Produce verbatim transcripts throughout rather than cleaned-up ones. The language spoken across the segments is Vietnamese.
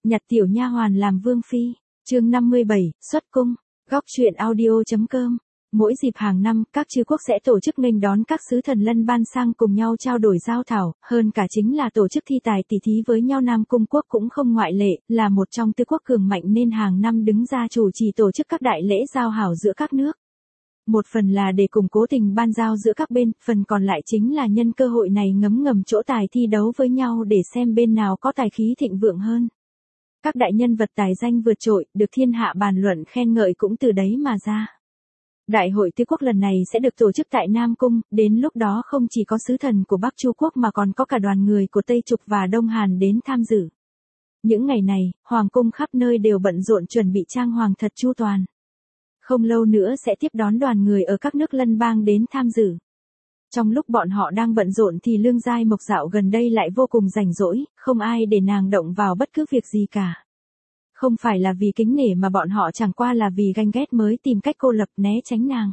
Nhặt tiểu nha hoàn làm vương phi. Chương năm mươi bảy, xuất cung. Góc truyện audio chấm com. Mỗi dịp hàng năm, các chư quốc sẽ tổ chức nghênh đón các sứ thần lân ban sang cùng nhau trao đổi giao thảo, hơn cả chính là tổ chức thi tài tỷ thí với nhau. Nam Cung quốc cũng không ngoại lệ, là một trong tứ quốc cường mạnh nên hàng năm đứng ra chủ trì tổ chức các đại lễ giao hảo giữa các nước. Một phần là để củng cố tình ban giao giữa các bên, phần còn lại chính là nhân cơ hội này ngấm ngầm chỗ tài thi đấu với nhau để xem bên nào có tài khí thịnh vượng hơn. Các đại nhân vật tài danh vượt trội, được thiên hạ bàn luận khen ngợi cũng từ đấy mà ra. Đại hội tứ quốc lần này sẽ được tổ chức tại Nam Cung, đến lúc đó không chỉ có sứ thần của Bắc Chu quốc mà còn có cả đoàn người của Tây Trục và Đông Hàn đến tham dự. Những ngày này, hoàng cung khắp nơi đều bận rộn chuẩn bị trang hoàng thật chu toàn. Không lâu nữa sẽ tiếp đón đoàn người ở các nước lân bang đến tham dự. Trong lúc bọn họ đang bận rộn thì Lương Giai Mộc dạo gần đây lại vô cùng rảnh rỗi, không ai để nàng động vào bất cứ việc gì cả. Không phải là vì kính nể mà bọn họ chẳng qua là vì ganh ghét mới tìm cách cô lập né tránh nàng.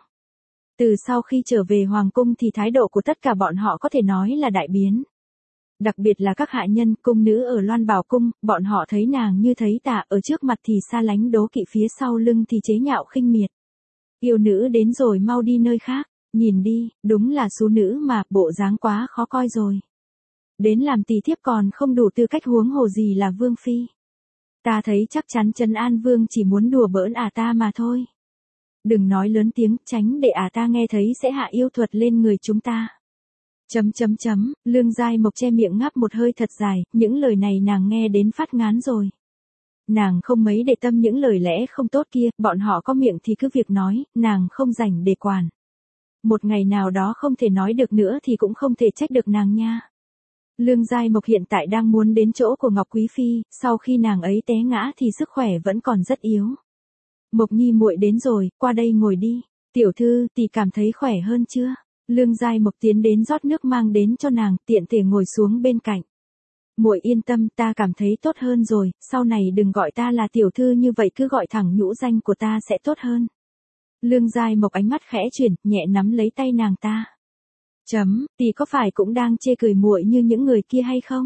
Từ sau khi trở về hoàng cung thì thái độ của tất cả bọn họ có thể nói là đại biến. Đặc biệt là các hạ nhân, cung nữ ở Loan Bảo cung, bọn họ thấy nàng như thấy tà, ở trước mặt thì xa lánh đố kỵ, phía sau lưng thì chế nhạo khinh miệt. Yêu nữ đến rồi, mau đi nơi khác, nhìn đi, đúng là xú nữ mà, bộ dáng quá khó coi rồi. Đến làm tỳ thiếp còn không đủ tư cách, huống hồ gì là vương phi. Ta thấy chắc chắn Trấn An Vương chỉ muốn đùa bỡn ả ta mà thôi. Đừng nói lớn tiếng, tránh để ả ta nghe thấy sẽ hạ yêu thuật lên người chúng ta. Chấm chấm chấm, Lương Giai Mộc che miệng ngáp một hơi thật dài, những lời này nàng nghe đến phát ngán rồi. Nàng không mấy để tâm những lời lẽ không tốt kia, bọn họ có miệng thì cứ việc nói, nàng không rảnh để quản. Một ngày nào đó không thể nói được nữa thì cũng không thể trách được nàng nha. Lương Giai Mộc hiện tại đang muốn đến chỗ của Ngọc Quý Phi, sau khi nàng ấy té ngã thì sức khỏe vẫn còn rất yếu. Mộc Nhi muội đến rồi, qua đây ngồi đi. Tiểu thư, tỷ cảm thấy khỏe hơn chưa? Lương Giai Mộc tiến đến rót nước mang đến cho nàng, tiện thể ngồi xuống bên cạnh. Muội yên tâm, ta cảm thấy tốt hơn rồi, sau này đừng gọi ta là tiểu thư như vậy, cứ gọi thẳng nhũ danh của ta sẽ tốt hơn. Lương Giai Mộc ánh mắt khẽ chuyển, nhẹ nắm lấy tay nàng ta. Chấm, tỷ có phải cũng đang chê cười muội như những người kia hay không?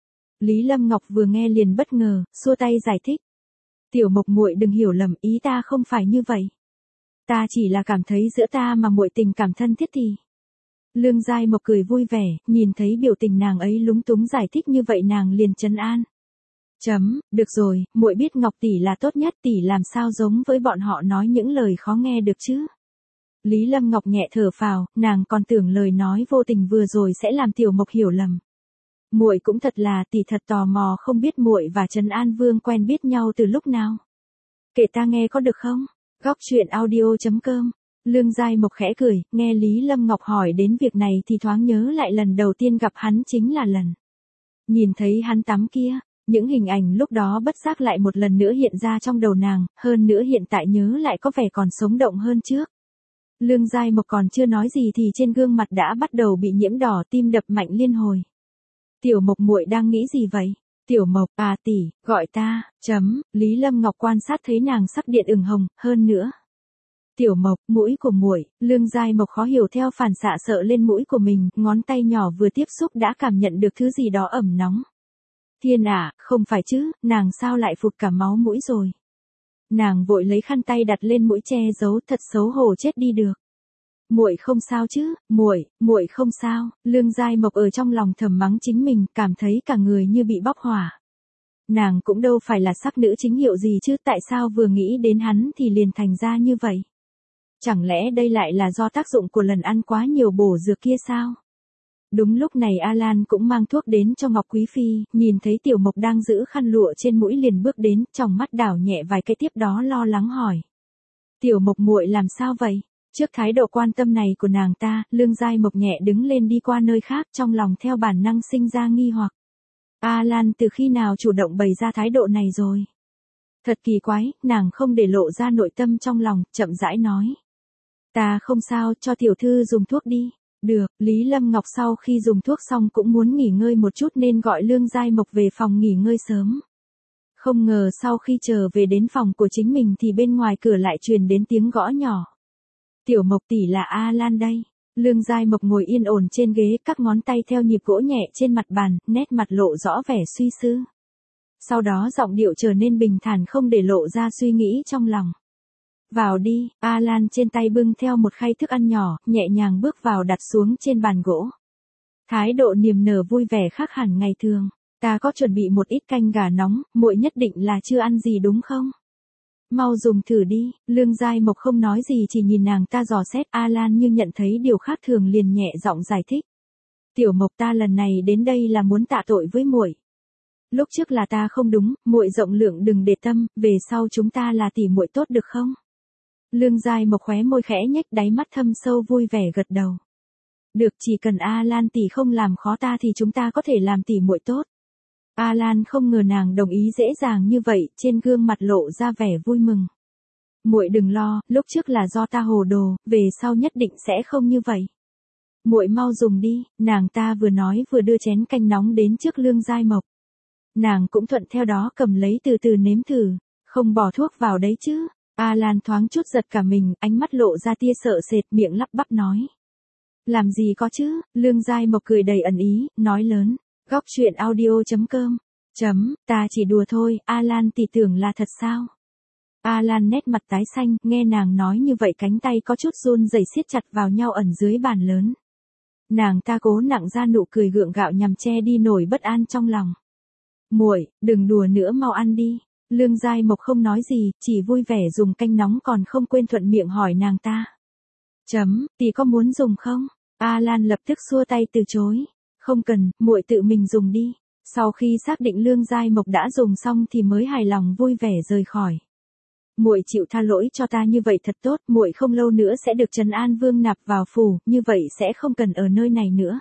Lý Lâm Ngọc vừa nghe liền bất ngờ, xua tay giải thích. Tiểu Mộc muội đừng hiểu lầm, ý ta không phải như vậy. Ta chỉ là cảm thấy giữa ta mà muội tình cảm thân thiết thì. Lương Giai Mộc cười vui vẻ, nhìn thấy biểu tình nàng ấy lúng túng giải thích như vậy nàng liền trấn an. Chấm, được rồi, muội biết Ngọc tỷ là tốt nhất, tỷ làm sao giống với bọn họ nói những lời khó nghe được chứ? Lý Lâm Ngọc nhẹ thở phào, nàng còn tưởng lời nói vô tình vừa rồi sẽ làm Tiểu Mộc hiểu lầm. Muội cũng thật là, tỷ thật tò mò không biết muội và Trấn An Vương quen biết nhau từ lúc nào. Kể ta nghe có được không? Góc truyện audio chấm com. Lương Giai Mộc khẽ cười, nghe Lý Lâm Ngọc hỏi đến việc này thì thoáng nhớ lại lần đầu tiên gặp hắn chính là lần. Nhìn thấy hắn tắm kia, những hình ảnh lúc đó bất giác lại một lần nữa hiện ra trong đầu nàng, hơn nữa hiện tại nhớ lại có vẻ còn sống động hơn trước. Lương Giai Mộc còn chưa nói gì thì trên gương mặt đã bắt đầu bị nhiễm đỏ, tim đập mạnh liên hồi. Tiểu Mộc muội đang nghĩ gì vậy? Tiểu Mộc, à tỷ, gọi ta, chấm, Lý Lâm Ngọc quan sát thấy nàng sắc điện ửng hồng, hơn nữa. Tiểu Mộc, mũi của muội, Lương Giai Mộc khó hiểu theo phản xạ sợ lên mũi của mình, ngón tay nhỏ vừa tiếp xúc đã cảm nhận được thứ gì đó ẩm nóng. Thiên ạ, à, không phải chứ, nàng sao lại phụt cả máu mũi rồi? Nàng vội lấy khăn tay đặt lên mũi che giấu, thật xấu hổ chết đi được. Muội không sao chứ? Muội, muội không sao. Lương Giai Mộc ở trong lòng thầm mắng chính mình, cảm thấy cả người như bị bốc hỏa. Nàng cũng đâu phải là sắc nữ chính hiệu gì chứ, tại sao vừa nghĩ đến hắn thì liền thành ra như vậy? Chẳng lẽ đây lại là do tác dụng của lần ăn quá nhiều bổ dược kia sao? Đúng lúc này A Lan cũng mang thuốc đến cho Ngọc Quý Phi, nhìn thấy Tiểu Mộc đang giữ khăn lụa trên mũi liền bước đến, trong mắt đảo nhẹ vài cái tiếp đó lo lắng hỏi. Tiểu Mộc muội làm sao vậy? Trước thái độ quan tâm này của nàng ta, Lương Giai Mộc nhẹ đứng lên đi qua nơi khác, trong lòng theo bản năng sinh ra nghi hoặc. A Lan từ khi nào chủ động bày ra thái độ này rồi? Thật kỳ quái, nàng không để lộ ra nội tâm trong lòng, chậm rãi nói. Ta không sao, cho tiểu thư dùng thuốc đi. Được, Lý Lâm Ngọc sau khi dùng thuốc xong cũng muốn nghỉ ngơi một chút nên gọi Lương Giai Mộc về phòng nghỉ ngơi sớm. Không ngờ sau khi trở về đến phòng của chính mình thì bên ngoài cửa lại truyền đến tiếng gõ nhỏ. Tiểu Mộc tỷ, là A Lan đây. Lương Giai Mộc ngồi yên ổn trên ghế, các ngón tay theo nhịp gỗ nhẹ trên mặt bàn, nét mặt lộ rõ vẻ suy tư. Sau đó giọng điệu trở nên bình thản không để lộ ra suy nghĩ trong lòng. Vào đi, Alan trên tay bưng theo một khay thức ăn nhỏ, nhẹ nhàng bước vào đặt xuống trên bàn gỗ. Thái độ niềm nở vui vẻ khác hẳn ngày thường. Ta có chuẩn bị một ít canh gà nóng, muội nhất định là chưa ăn gì đúng không? Mau dùng thử đi, Lương Giai Mộc không nói gì chỉ nhìn nàng ta dò xét. Alan như nhận thấy điều khác thường liền nhẹ giọng giải thích. Tiểu Mộc, ta lần này đến đây là muốn tạ tội với muội. Lúc trước là ta không đúng, muội rộng lượng đừng để tâm, về sau chúng ta là tỷ muội tốt được không? Lương Giai Mộc khóe môi khẽ nhếch, đáy mắt thâm sâu vui vẻ gật đầu. Được, chỉ cần Alan tỷ không làm khó ta thì chúng ta có thể làm tỷ muội tốt. Alan không ngờ nàng đồng ý dễ dàng như vậy, trên gương mặt lộ ra vẻ vui mừng. Muội đừng lo, lúc trước là do ta hồ đồ, về sau nhất định sẽ không như vậy. Muội mau dùng đi, nàng ta vừa nói vừa đưa chén canh nóng đến trước Lương Giai Mộc. Nàng cũng thuận theo đó cầm lấy từ từ nếm thử, không bỏ thuốc vào đấy chứ. Alan thoáng chút giật cả mình, ánh mắt lộ ra tia sợ sệt, miệng lắp bắp nói. Làm gì có chứ, Lương Giai Mộc cười đầy ẩn ý, nói lớn. Góc truyện audio chấm com. Chấm, ta chỉ đùa thôi, Alan tỷ tưởng là thật sao? Alan nét mặt tái xanh, nghe nàng nói như vậy cánh tay có chút run rẩy siết chặt vào nhau ẩn dưới bàn lớn. Nàng ta cố nặng ra nụ cười gượng gạo nhằm che đi nỗi bất an trong lòng. Muội, đừng đùa nữa, mau ăn đi. Lương Giai Mộc không nói gì, chỉ vui vẻ dùng canh nóng còn không quên thuận miệng hỏi nàng ta. Chấm, tỷ có muốn dùng không? Alan lập tức xua tay từ chối. Không cần, muội tự mình dùng đi. Sau khi xác định Lương Giai Mộc đã dùng xong thì mới hài lòng vui vẻ rời khỏi. Muội chịu tha lỗi cho ta như vậy thật tốt, muội không lâu nữa sẽ được Trấn An Vương nạp vào phủ, như vậy sẽ không cần ở nơi này nữa.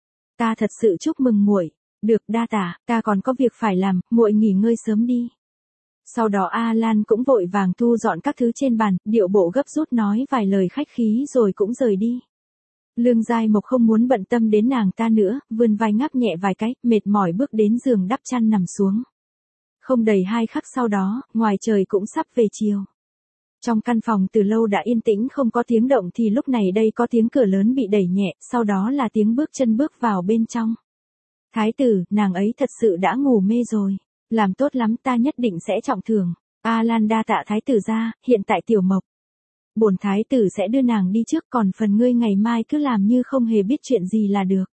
Ta thật sự chúc mừng muội. Được, đa tạ, ta còn có việc phải làm, muội nghỉ ngơi sớm đi. Sau đó Alan cũng vội vàng thu dọn các thứ trên bàn, điệu bộ gấp rút nói vài lời khách khí rồi cũng rời đi. Lương Giai Mộc không muốn bận tâm đến nàng ta nữa, vươn vai ngáp nhẹ vài cái, mệt mỏi bước đến giường đắp chăn nằm xuống. Không đầy hai khắc sau đó, ngoài trời cũng sắp về chiều. Trong căn phòng từ lâu đã yên tĩnh không có tiếng động thì lúc này đây có tiếng cửa lớn bị đẩy nhẹ, sau đó là tiếng bước chân bước vào bên trong. Thái tử, nàng ấy thật sự đã ngủ mê rồi. Làm tốt lắm, ta nhất định sẽ trọng thưởng. Alan đa tạ thái tử ra, hiện tại Tiểu Mộc. Bổn thái tử sẽ đưa nàng đi trước, còn phần ngươi ngày mai cứ làm như không hề biết chuyện gì là được.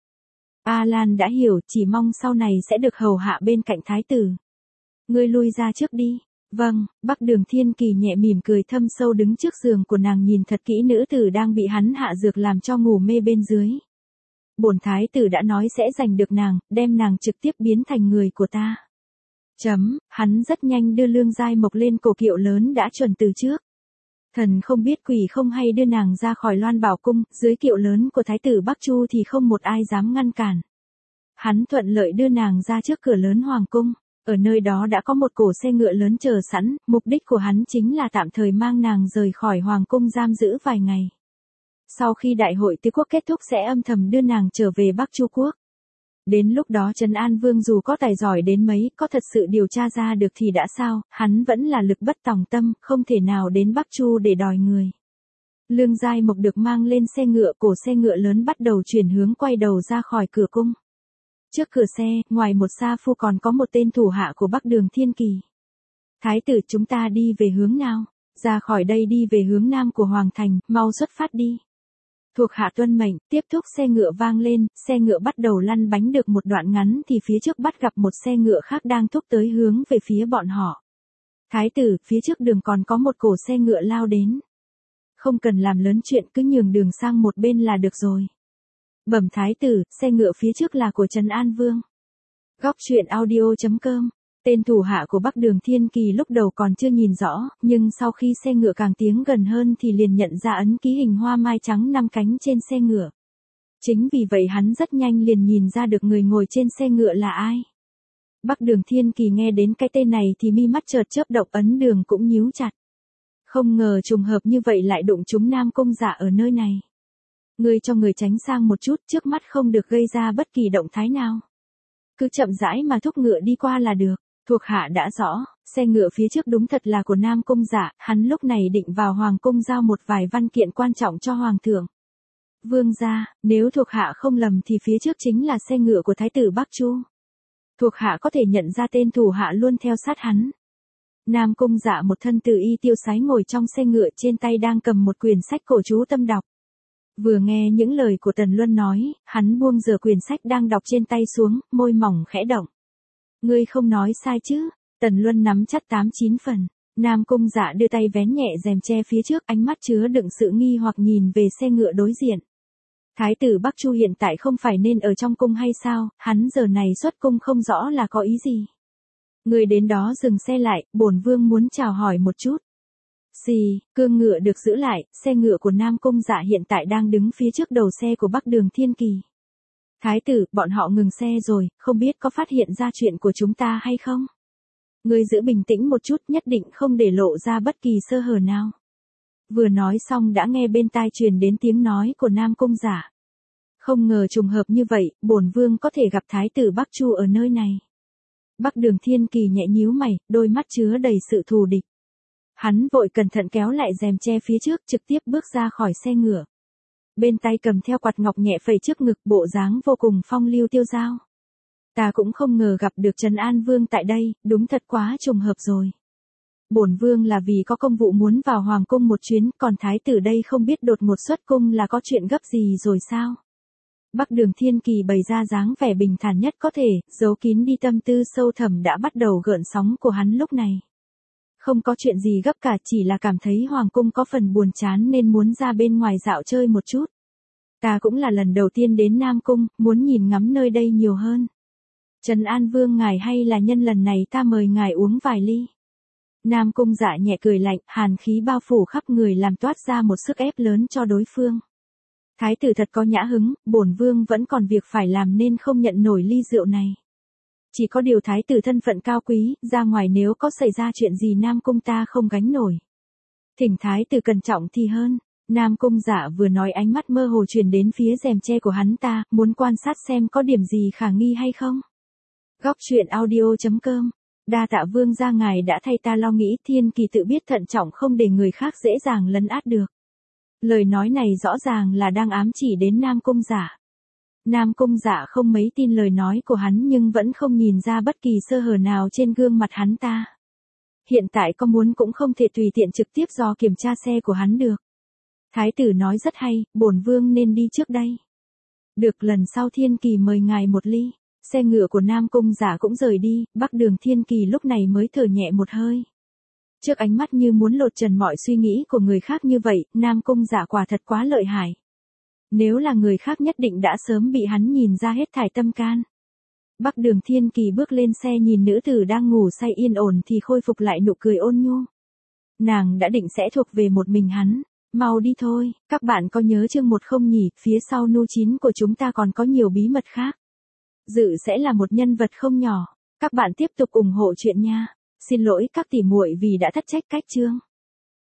Alan đã hiểu, chỉ mong sau này sẽ được hầu hạ bên cạnh thái tử. Ngươi lui ra trước đi. Vâng, Bắc Đường Thiên Kỳ nhẹ mỉm cười thâm sâu đứng trước giường của nàng nhìn thật kỹ nữ tử đang bị hắn hạ dược làm cho ngủ mê bên dưới. Bổn thái tử đã nói sẽ giành được nàng, đem nàng trực tiếp biến thành người của ta. Chấm, hắn rất nhanh đưa Lương Giai Mộc lên cổ kiệu lớn đã chuẩn từ trước. Thần không biết quỷ không hay đưa nàng ra khỏi Loan Bảo Cung, dưới kiệu lớn của Thái tử Bắc Chu thì không một ai dám ngăn cản. Hắn thuận lợi đưa nàng ra trước cửa lớn Hoàng Cung, ở nơi đó đã có một cổ xe ngựa lớn chờ sẵn, mục đích của hắn chính là tạm thời mang nàng rời khỏi Hoàng Cung giam giữ vài ngày. Sau khi đại hội tứ quốc kết thúc sẽ âm thầm đưa nàng trở về Bắc Chu Quốc. Đến lúc đó Trấn An Vương dù có tài giỏi đến mấy, có thật sự điều tra ra được thì đã sao, hắn vẫn là lực bất tòng tâm, không thể nào đến Bắc Chu để đòi người. Lương Giai Mộc được mang lên xe ngựa, cổ xe ngựa lớn bắt đầu chuyển hướng quay đầu ra khỏi cửa cung. Trước cửa xe, ngoài một sa phu còn có một tên thủ hạ của Bắc Đường Thiên Kỳ. Thái tử, chúng ta đi về hướng nào? Ra khỏi đây đi về hướng nam của Hoàng Thành, mau xuất phát đi. Thuộc hạ tuân mệnh, tiếp thúc xe ngựa vang lên, xe ngựa bắt đầu lăn bánh được một đoạn ngắn thì phía trước bắt gặp một xe ngựa khác đang thúc tới hướng về phía bọn họ. Thái tử, phía trước đường còn có một cổ xe ngựa lao đến. Không cần làm lớn chuyện, cứ nhường đường sang một bên là được rồi. Bẩm thái tử, xe ngựa phía trước là của Trấn An Vương. Góc truyện audio chấm com. Tên thủ hạ của Bắc Đường Thiên Kỳ lúc đầu còn chưa nhìn rõ, nhưng sau khi xe ngựa càng tiến gần hơn thì liền nhận ra ấn ký hình hoa mai trắng năm cánh trên xe ngựa. Chính vì vậy hắn rất nhanh liền nhìn ra được người ngồi trên xe ngựa là ai. Bắc Đường Thiên Kỳ nghe đến cái tên này thì mi mắt chợt chớp động, ấn đường cũng nhíu chặt. Không ngờ trùng hợp như vậy lại đụng trúng Nam Cung Dạ ở nơi này. Ngươi cho người tránh sang một chút, trước mắt không được gây ra bất kỳ động thái nào. Cứ chậm rãi mà thúc ngựa đi qua là được. Thuộc hạ đã rõ, xe ngựa phía trước đúng thật là của Nam Cung Dạ, hắn lúc này định vào Hoàng Cung giao một vài văn kiện quan trọng cho Hoàng thượng. Vương gia, nếu thuộc hạ không lầm thì phía trước chính là xe ngựa của Thái tử Bắc Chu. Thuộc hạ có thể nhận ra tên thủ hạ luôn theo sát hắn. Nam Cung Dạ một thân từ y tiêu sái ngồi trong xe ngựa, trên tay đang cầm một quyển sách cổ chú tâm đọc. Vừa nghe những lời của Tần Luân nói, hắn buông dở quyển sách đang đọc trên tay xuống, môi mỏng khẽ động. Ngươi không nói sai chứ? Tần Luân nắm chắc tám chín phần. Nam Cung Dạ đưa tay vén nhẹ rèm che phía trước, ánh mắt chứa đựng sự nghi hoặc nhìn về xe ngựa đối diện. Thái tử Bắc Chu hiện tại không phải nên ở trong cung hay sao, hắn giờ này xuất cung không rõ là có ý gì. Người đến đó dừng xe lại, bổn vương muốn chào hỏi một chút. Xì, cương ngựa được giữ lại, xe ngựa của Nam Cung Dạ hiện tại đang đứng phía trước đầu xe của Bắc Đường Thiên Kỳ. Thái tử, bọn họ ngừng xe rồi, không biết có phát hiện ra chuyện của chúng ta hay không? Ngươi giữ bình tĩnh một chút, nhất định không để lộ ra bất kỳ sơ hở nào. Vừa nói xong đã nghe bên tai truyền đến tiếng nói của Nam Cung Dạ. Không ngờ trùng hợp như vậy, bổn vương có thể gặp Thái tử Bắc Chu ở nơi này. Bắc Đường Thiên Kỳ nhẹ nhíu mày, đôi mắt chứa đầy sự thù địch. Hắn vội cẩn thận kéo lại rèm che phía trước, trực tiếp bước ra khỏi xe ngựa. Bên tay cầm theo quạt ngọc nhẹ phẩy trước ngực, bộ dáng vô cùng phong lưu tiêu dao. Ta cũng không ngờ gặp được Trấn An Vương tại đây, đúng thật quá trùng hợp rồi. Bổn vương là vì có công vụ muốn vào hoàng cung một chuyến, còn thái tử đây không biết đột ngột xuất cung là có chuyện gấp gì rồi sao? Bắc Đường Thiên Kỳ bày ra dáng vẻ bình thản nhất có thể, giấu kín đi tâm tư sâu thẳm đã bắt đầu gợn sóng của hắn lúc này. Không có chuyện gì gấp cả, chỉ là cảm thấy hoàng cung có phần buồn chán nên muốn ra bên ngoài dạo chơi một chút. Ta cũng là lần đầu tiên đến Nam Cung, muốn nhìn ngắm nơi đây nhiều hơn. Trấn An Vương ngài hay là nhân lần này ta mời ngài uống vài ly. Nam Cung Dạ nhẹ cười lạnh, hàn khí bao phủ khắp người làm toát ra một sức ép lớn cho đối phương. Thái tử thật có nhã hứng, bổn vương vẫn còn việc phải làm nên không nhận nổi ly rượu này. Chỉ có điều thái tử thân phận cao quý, ra ngoài nếu có xảy ra chuyện gì Nam Cung ta không gánh nổi. Thỉnh thái tử cẩn trọng thì hơn. Nam Cung Dạ vừa nói ánh mắt mơ hồ truyền đến phía rèm che của hắn ta, muốn quan sát xem có điểm gì khả nghi hay không. Góc truyện audio chấm com. Đa tạ vương gia ngài đã thay ta lo nghĩ, Thiên Kỳ tự biết thận trọng không để người khác dễ dàng lấn át được. Lời nói này rõ ràng là đang ám chỉ đến Nam Cung Dạ. Nam Cung Dạ không mấy tin lời nói của hắn nhưng vẫn không nhìn ra bất kỳ sơ hở nào trên gương mặt hắn ta. Hiện tại có muốn cũng không thể tùy tiện trực tiếp dò kiểm tra xe của hắn được. Thái tử nói rất hay, bổn vương nên đi trước đây. Được, lần sau Thiên Kỳ mời ngài một ly. Xe ngựa của Nam Cung Dạ cũng rời đi, Bắc Đường Thiên Kỳ lúc này mới thở nhẹ một hơi. Trước ánh mắt như muốn lột trần mọi suy nghĩ của người khác như vậy, Nam Cung Dạ quả thật quá lợi hại. Nếu là người khác nhất định đã sớm bị hắn nhìn ra hết thải tâm can. Bắc Đường Thiên Kỳ bước lên xe nhìn nữ tử đang ngủ say yên ổn thì khôi phục lại nụ cười ôn nhu. Nàng đã định sẽ thuộc về một mình hắn. Mau đi thôi, các bạn có nhớ chương một không nhỉ, phía sau nu chín của chúng ta còn có nhiều bí mật khác. Dự sẽ là một nhân vật không nhỏ. Các bạn tiếp tục ủng hộ chuyện nha. Xin lỗi các tỷ muội vì đã thất trách cách chương.